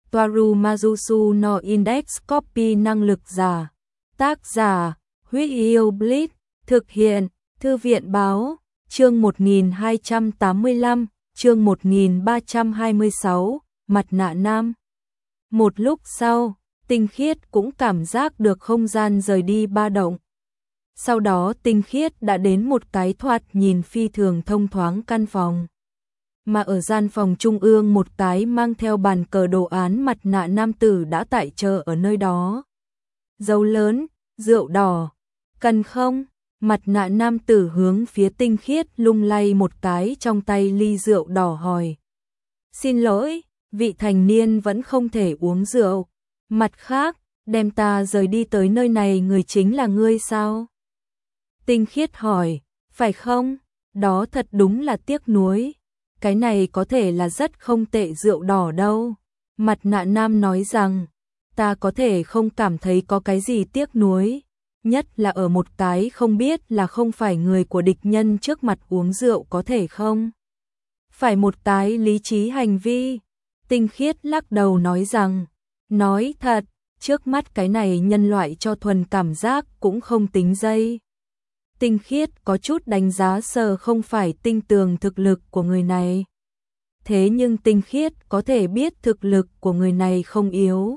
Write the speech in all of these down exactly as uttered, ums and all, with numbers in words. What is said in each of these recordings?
Toaru Majusu no Index Copy năng lực giả. Tác giả, Huyết Yêu Blitz, thực hiện, Thư viện báo, chương một nghìn hai trăm tám mươi lăm, chương một nghìn ba trăm hai mươi sáu, mặt nạ nam. Một lúc sau, Tinh Khiết cũng cảm giác được không gian rời đi ba động. Sau đó Tinh Khiết đã đến một cái thoạt nhìn phi thường thông thoáng căn phòng. Mà ở gian phòng trung ương một cái mang theo bàn cờ đồ án mặt nạ nam tử đã tại chờ ở nơi đó. Dấu lớn, rượu đỏ, cần không? Mặt nạ nam tử hướng phía Tinh Khiết lung lay một cái trong tay ly rượu đỏ hỏi. Xin lỗi, vị thành niên vẫn không thể uống rượu. Mặt khác, đem ta rời đi tới nơi này người chính là ngươi sao? Tinh Khiết hỏi, phải không? Đó thật đúng là tiếc nuối. Cái này có thể là rất không tệ rượu đỏ đâu. Mặt nạ nam nói rằng, ta có thể không cảm thấy có cái gì tiếc nuối. Nhất là ở một cái không biết là không phải người của địch nhân trước mặt uống rượu có thể không? Phải một cái lý trí hành vi. Tinh Khiết lắc đầu nói rằng, nói thật, trước mắt cái này nhân loại cho thuần cảm giác cũng không tính dây. Tinh Khiết có chút đánh giá sơ không phải tinh tường thực lực của người này. Thế nhưng Tinh Khiết có thể biết thực lực của người này không yếu.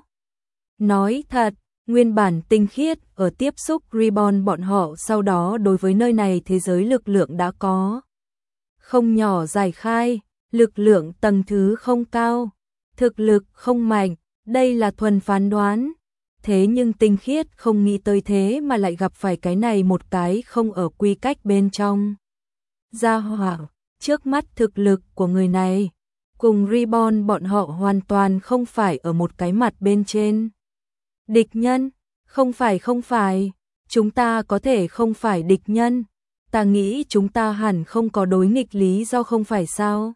Nói thật, nguyên bản Tinh Khiết ở tiếp xúc Reborn bọn họ sau đó đối với nơi này thế giới lực lượng đã có. Không nhỏ giải khai, lực lượng tầng thứ không cao, thực lực không mạnh, đây là thuần phán đoán. Thế nhưng Tinh Khiết không nghĩ tới thế mà lại gặp phải cái này một cái không ở quy cách bên trong. Gia hỏa, trước mắt thực lực của người này, cùng Reborn bọn họ hoàn toàn không phải ở một cái mặt bên trên. Địch nhân, không phải không phải, chúng ta có thể không phải địch nhân, ta nghĩ chúng ta hẳn không có đối nghịch lý do không phải sao.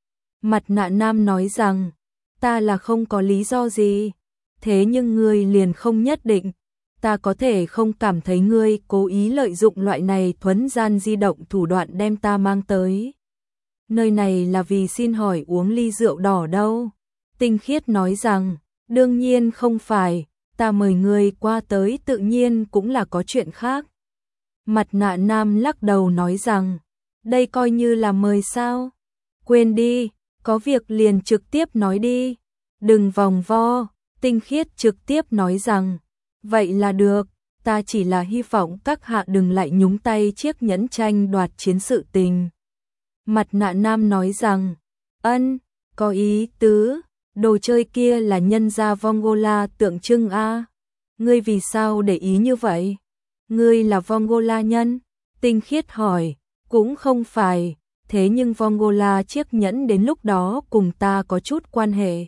Mặt nạ nam nói rằng, ta là không có lý do gì. Thế nhưng ngươi liền không nhất định, ta có thể không cảm thấy ngươi cố ý lợi dụng loại này thuấn gian di động thủ đoạn đem ta mang tới. Nơi này là vì xin hỏi uống ly rượu đỏ đâu. Tinh Khiết nói rằng, đương nhiên không phải, ta mời ngươi qua tới tự nhiên cũng là có chuyện khác. Mặt nạ nam lắc đầu nói rằng, đây coi như là mời sao? Quên đi, có việc liền trực tiếp nói đi, đừng vòng vo. Tinh Khiết trực tiếp nói rằng, vậy là được, ta chỉ là hy vọng các hạ đừng lại nhúng tay chiếc nhẫn tranh đoạt chiến sự tình. Mặt nạ nam nói rằng, ân, có ý tứ, đồ chơi kia là nhân gia Vongola tượng trưng a. Ngươi vì sao để ý như vậy? Ngươi là Vongola nhân? Tinh Khiết hỏi, cũng không phải, thế nhưng Vongola chiếc nhẫn đến lúc đó cùng ta có chút quan hệ.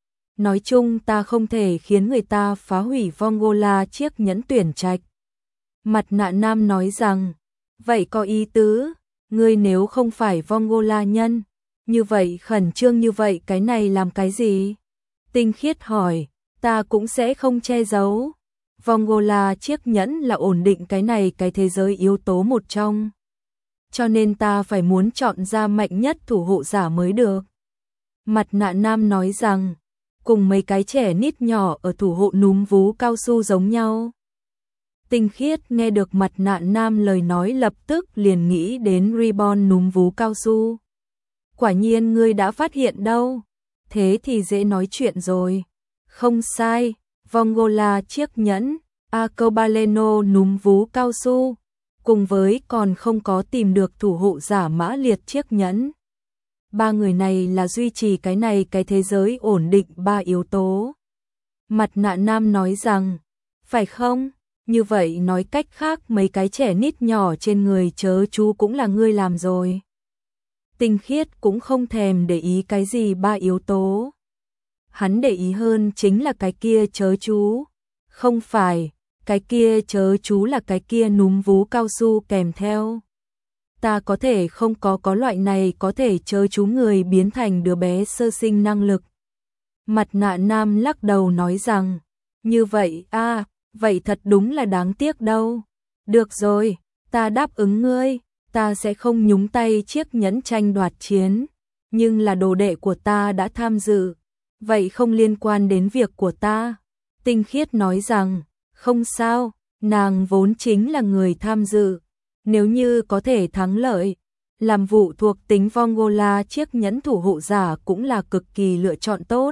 Nói chung ta không thể khiến người ta phá hủy Vongola chiếc nhẫn tuyển trạch. Mặt nạ nam nói rằng, vậy có ý tứ, ngươi nếu không phải Vongola nhân, như vậy khẩn trương như vậy cái này làm cái gì? Tinh Khiết hỏi, ta cũng sẽ không che giấu. Vongola chiếc nhẫn là ổn định cái này cái thế giới yếu tố một trong. Cho nên ta phải muốn chọn ra mạnh nhất thủ hộ giả mới được. Mặt nạ nam nói rằng, cùng mấy cái trẻ nít nhỏ ở thủ hộ núm vú cao su giống nhau. Tinh Khiết nghe được mặt nạ nam lời nói lập tức liền nghĩ đến Reborn núm vú cao su. Quả nhiên ngươi đã phát hiện đâu, thế thì dễ nói chuyện rồi. Không sai, Vongola chiếc nhẫn, Arcobaleno núm vú cao su, cùng với còn không có tìm được thủ hộ giả mã liệt chiếc nhẫn. Ba người này là duy trì cái này cái thế giới ổn định ba yếu tố. Mặt nạ nam nói rằng, phải không? Như vậy nói cách khác mấy cái trẻ nít nhỏ trên người chớ chú cũng là ngươi làm rồi. Tinh Khiết cũng không thèm để ý cái gì ba yếu tố. Hắn để ý hơn chính là cái kia chớ chú. Không phải, cái kia chớ chú là cái kia núm vú cao su kèm theo. Ta có thể không có có loại này có thể chớ chú người biến thành đứa bé sơ sinh năng lực. Mặt nạ nam lắc đầu nói rằng, như vậy a, à, vậy thật đúng là đáng tiếc đâu. Được rồi, ta đáp ứng ngươi, ta sẽ không nhúng tay chiếc nhẫn tranh đoạt chiến, nhưng là đồ đệ của ta đã tham dự, Vậy không liên quan đến việc của ta. Tinh Khiết nói rằng, không sao, nàng vốn chính là người tham dự. Nếu như có thể thắng lợi, làm vụ thuộc tính Vongola chiếc nhẫn thủ hộ giả cũng là cực kỳ lựa chọn tốt.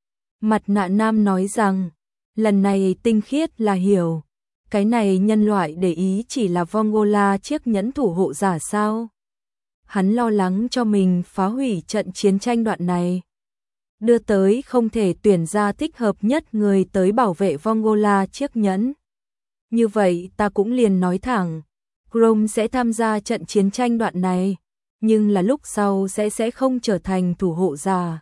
Mặt nạ nam nói rằng, lần này Tinh Khiết là hiểu, cái này nhân loại để ý chỉ là Vongola chiếc nhẫn thủ hộ giả sao? Hắn lo lắng cho mình phá hủy trận chiến tranh đoạn này, đưa tới không thể tuyển ra thích hợp nhất người tới bảo vệ Vongola chiếc nhẫn. Như vậy ta cũng liền nói thẳng, Chrome sẽ tham gia trận chiến tranh đoạn này, nhưng là lúc sau sẽ sẽ không trở thành thủ hộ giả.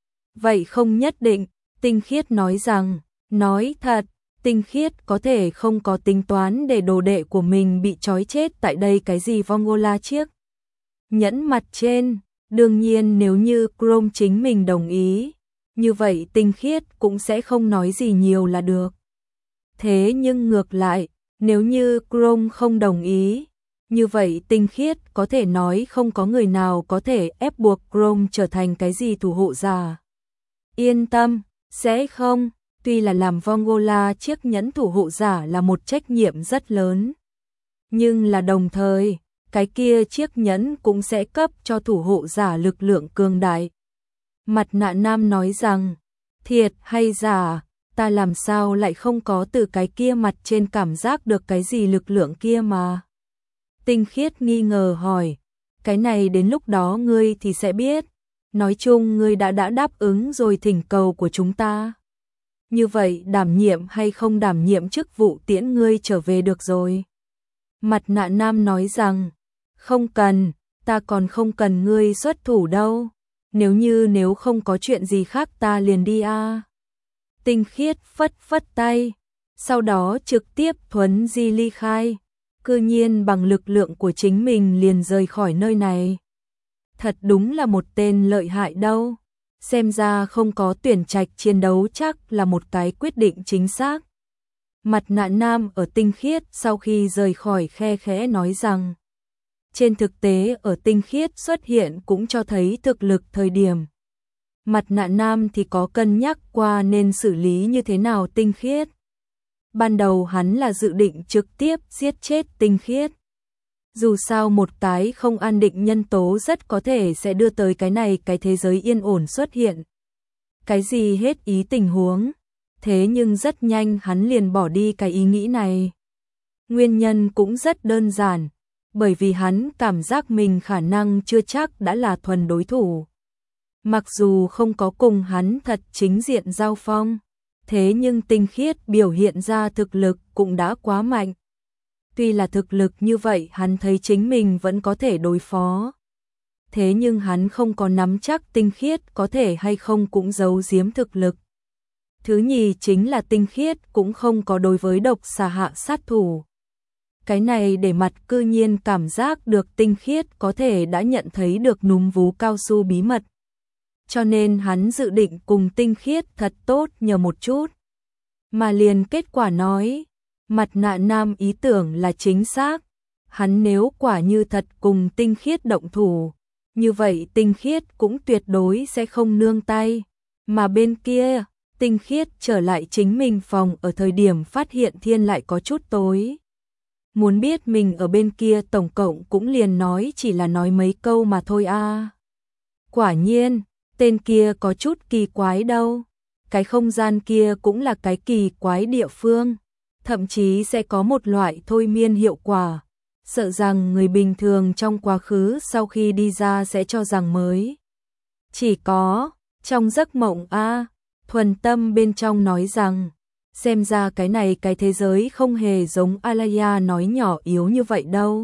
Vậy không nhất định, Tinh Khiết nói rằng, nói thật, Tinh Khiết có thể không có tính toán để đồ đệ của mình bị trói chết tại đây cái gì Vongola chiếc nhẫn mặt trên. Đương nhiên nếu như Chrome chính mình đồng ý, như vậy Tinh Khiết cũng sẽ không nói gì nhiều là được. Thế nhưng ngược lại, nếu như Chrome không đồng ý, như vậy Tinh Khiết có thể nói không có người nào có thể ép buộc Chrome trở thành cái gì thủ hộ giả. Yên tâm, sẽ không, tuy là làm Vongola chiếc nhẫn thủ hộ giả là một trách nhiệm rất lớn, nhưng là đồng thời, cái kia chiếc nhẫn cũng sẽ cấp cho thủ hộ giả lực lượng cường đại. Mặt nạ nam nói rằng, thiệt hay giả, ta làm sao lại không có từ cái kia mặt trên cảm giác được cái gì lực lượng kia mà. Tinh Khiết nghi ngờ hỏi, cái này đến lúc đó ngươi thì sẽ biết, nói chung ngươi đã đã đáp ứng rồi thỉnh cầu của chúng ta. Như vậy đảm nhiệm hay không đảm nhiệm chức vụ tiễn ngươi trở về được rồi. Mặt nạ nam nói rằng, không cần, ta còn không cần ngươi xuất thủ đâu, nếu như nếu không có chuyện gì khác ta liền đi a. À. Tinh Khiết phất phất tay, sau đó trực tiếp thuấn di ly khai, cư nhiên bằng lực lượng của chính mình liền rời khỏi nơi này. Thật đúng là một tên lợi hại đâu, xem ra không có tuyển trạch chiến đấu chắc là một cái quyết định chính xác. Mặt nạ nam ở Tinh Khiết sau khi rời khỏi khe khẽ nói rằng, trên thực tế ở Tinh Khiết xuất hiện cũng cho thấy thực lực thời điểm. Mặt nạ nam thì có cân nhắc qua nên xử lý như thế nào Tinh Khiết. Ban đầu hắn là dự định trực tiếp giết chết Tinh Khiết. Dù sao một cái không an định nhân tố rất có thể sẽ đưa tới cái này cái thế giới yên ổn xuất hiện. Cái gì hết ý tình huống. Thế nhưng rất nhanh hắn liền bỏ đi cái ý nghĩ này. Nguyên nhân cũng rất đơn giản, bởi vì hắn cảm giác mình khả năng chưa chắc đã là thuần đối thủ. Mặc dù không có cùng hắn thật chính diện giao phong, thế nhưng Tinh Khiết biểu hiện ra thực lực cũng đã quá mạnh. Tuy là thực lực như vậy hắn thấy chính mình vẫn có thể đối phó. Thế nhưng hắn không có nắm chắc Tinh Khiết có thể hay không cũng giấu giếm thực lực. Thứ nhì chính là Tinh Khiết cũng không có đối với độc xà hạ sát thủ. Cái này để mặt cư nhiên cảm giác được Tinh Khiết có thể đã nhận thấy được núm vú cao su bí mật. Cho nên hắn dự định cùng Tinh Khiết thật tốt nhờ một chút. Mà liền kết quả nói, mặt nạ nam ý tưởng là chính xác. Hắn nếu quả như thật cùng Tinh Khiết động thủ, như vậy Tinh Khiết cũng tuyệt đối sẽ không nương tay. Mà bên kia, Tinh Khiết trở lại chính mình phòng ở thời điểm phát hiện thiên lại có chút tối. Muốn biết mình ở bên kia tổng cộng cũng liền nói chỉ là nói mấy câu mà thôi a. À. Quả nhiên, tên kia có chút kỳ quái đâu. Cái không gian kia cũng là cái kỳ quái địa phương. Thậm chí sẽ có một loại thôi miên hiệu quả. Sợ rằng người bình thường trong quá khứ sau khi đi ra sẽ cho rằng mới. Chỉ có, trong giấc mộng a. À, thuần tâm bên trong nói rằng, xem ra cái này cái thế giới không hề giống Alaya nói nhỏ yếu như vậy đâu.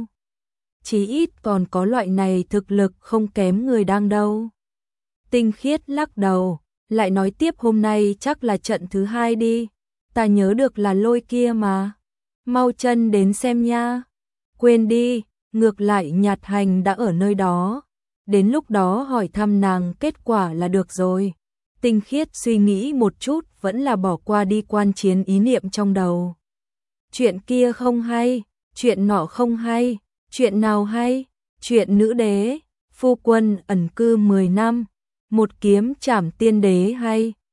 Chí ít còn có loại này thực lực không kém người đang đâu. Tinh Khiết lắc đầu, lại nói tiếp hôm nay chắc là trận thứ hai đi. Ta nhớ được là lôi kia mà. Mau chân đến xem nha. Quên đi, ngược lại Nhạt Hành đã ở nơi đó. Đến lúc đó hỏi thăm nàng kết quả là được rồi. Tinh Khiết suy nghĩ một chút vẫn là bỏ qua đi quan chiến ý niệm trong đầu. Chuyện kia không hay, chuyện nọ không hay, chuyện nào hay, chuyện nữ đế, phu quân ẩn cư mười năm, một kiếm trảm tiên đế hay.